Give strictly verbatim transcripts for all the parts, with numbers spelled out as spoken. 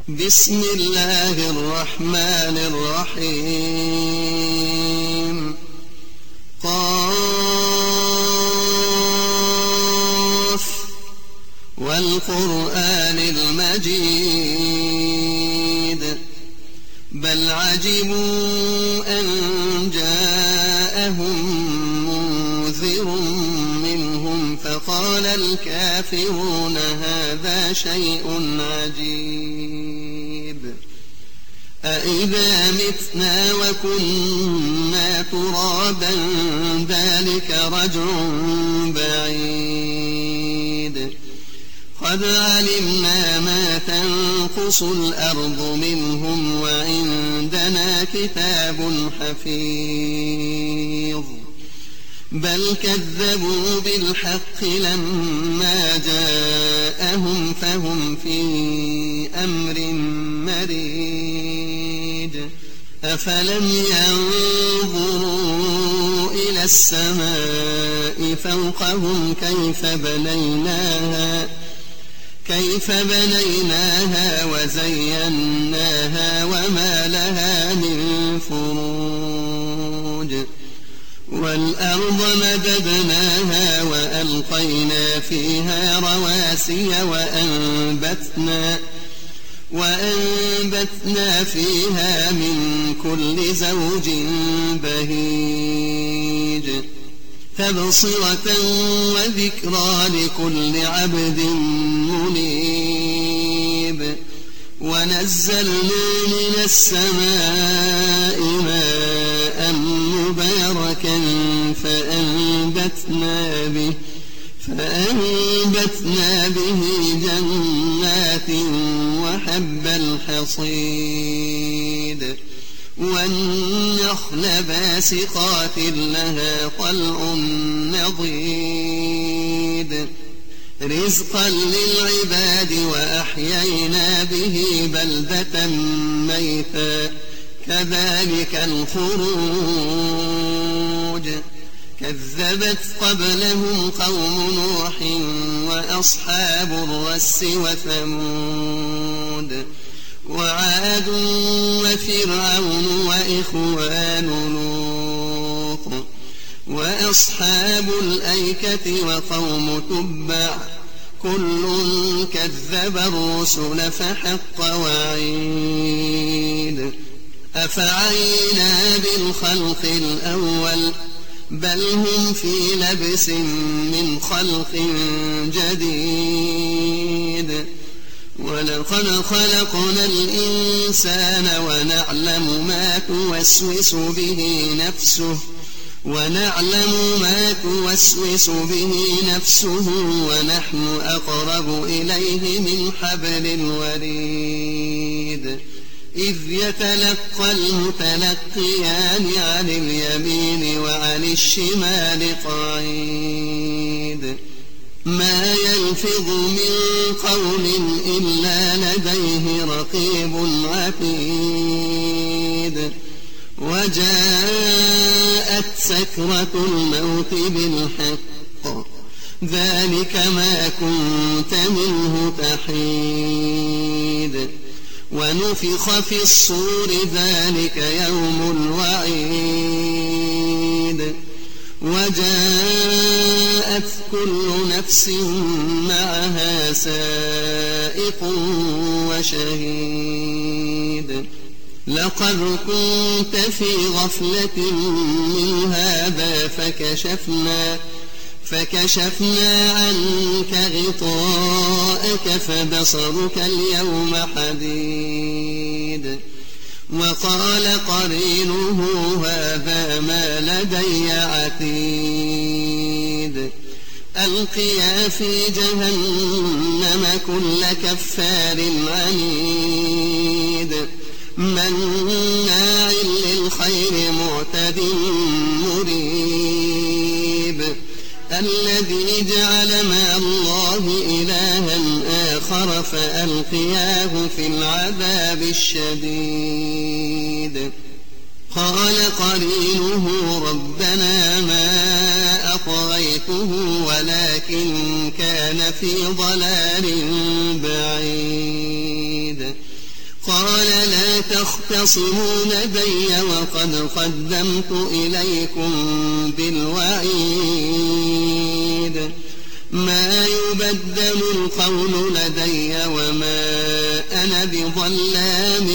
بسم الله الرحمن الرحيم. قاف والقرآن المجيد بل عجبوا أن جاءهم منذر منهم فقال الكافرون هذا شيء عجيب أإذا متنا وكنا ترابا ذلك رجع بعيد قد علمنا ما تنقص الأرض منهم وعندنا كتاب حفيظ بل كذبوا بالحق لما جاءهم فهم في أمر مريج أفلم ينظروا إلى السماء فوقهم كيف بنيناها كيف بنيناها وزيناها وما لها من فروج والأرض مددناها وألقينا فيها رواسي وأنبتنا وأنبتنا فيها من كل زوج بهيج تبصرة وذكرى لكل عبد منيب ونزلنا من السماء ماء مباركا فأنبتنا به فأنبتنا به جنات وحب الحصيد والنخل باسقات لها طلع نضيد رزقا للعباد وأحيينا به بلدة ميتا كذلك الخروج كذبت قبلهم قوم نوح وأصحاب الرس وثمود وعاد وفرعون وإخوان لوط وأصحاب الأيكة وقوم تبع كل كذب الرسل فحق وعيد أفعينا بالخلق الأول بل هم في لبس من خلق جديد ولقد خلقنا الإنسان ونعلم ما توسوس به نفسه ونعلم ما توسوس به نفسه ونحن أقرب إليه من حبل الوريد إذ يتلقى المتلقيان عن اليمين وعن الشمال قعيد ما يلفظ من قول إلا لديه رقيب عتيد وجاءت سكرة الموت بالحق ذلك ما كنت منه تحيد ونفخ في الصور ذلك يوم الوعيد وجاءت كل نفس معها سائق وشهيد لقد كنت في غفلة من هذا فكشفنا فكشفنا عنك غطاءك فبصرك اليوم حديد وقال قرينه هذا ما لدي عتيد ألقيا في جهنم كل كفار عنيد مناع للخير معتد مريب الذي جعل مع الله إلها آخر فألقياه في العذاب الشديد قال قرينه ربنا ما أطغيته ولكن كان في ضلال بعيد قال لا تختصموا لدي وقد قدمت إليكم بالوعيد ما يبدل القول لدي وما أنا بظلام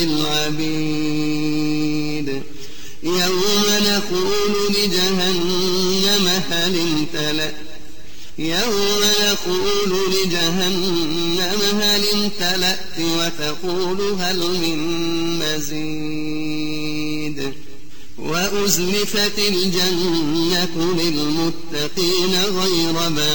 للعبيد يوم نقول لجهنم هل امتلأت يوم نقول لجهنم هل امتلأت وتقول هل من مزيد وأزلفت الجنة للمتقين غير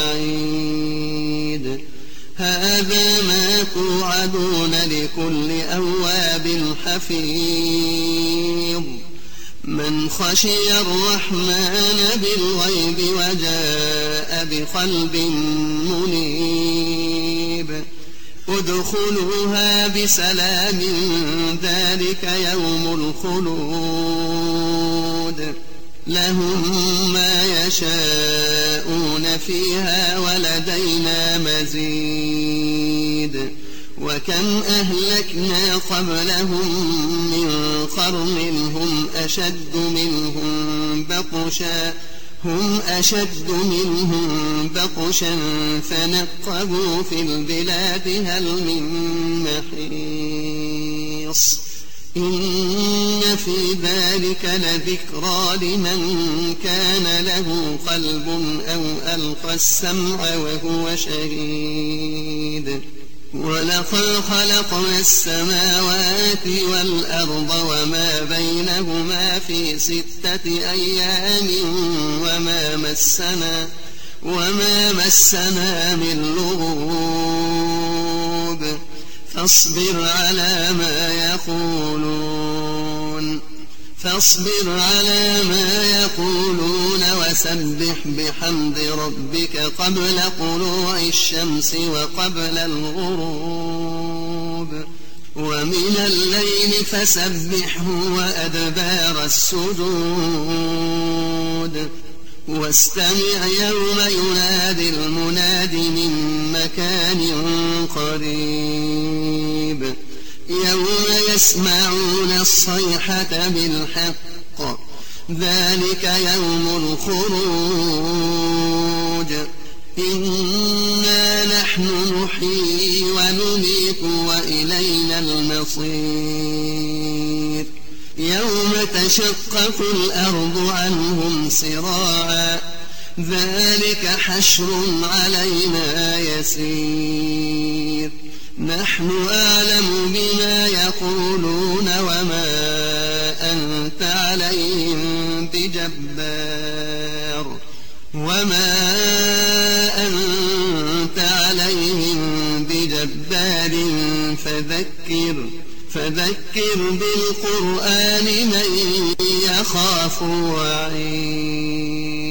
بعيد هذا ما توعدون لكل أواب حفيظ من خشي الرحمن بالغيب وجاء بقلب منيب ادخلوها بسلام ذلك يوم الخلود لهم ما يشاءون فيها ولدينا مزيد وكم أهلكنا قبلهم من قرن هم أشد منهم بطشا هم أشد منهم بطشا فنقبوا في البلاد هل من محيص إن في ذلك لذكرى لمن كان له قلب أو ألقى السمع وهو شهيد ولقد خلقنا السماوات والأرض وما بينهما في ستة أيام وما مسنا وما مسنا من لغوب فاصبر على ما يقولون فاصبر على ما يقولون وسبح بحمد ربك قبل طلوع الشمس وقبل الغروب ومن الليل فسبحه وأدبار السجود واستمع يوم ينادي المناد من مكان قريب يوم يسمعون الصيحة بالحق ذلك يوم الخروج إنا نحن نحيي ونميت وإلينا المصير يوم تشقق الأرض عنهم سراعا ذلك حشر علينا يسير نحن أعلم بما يقولون وما أنت عليهم بجبار وما أنت عليهم بجبار فذكر فذكر بالقرآن من يخاف وعيد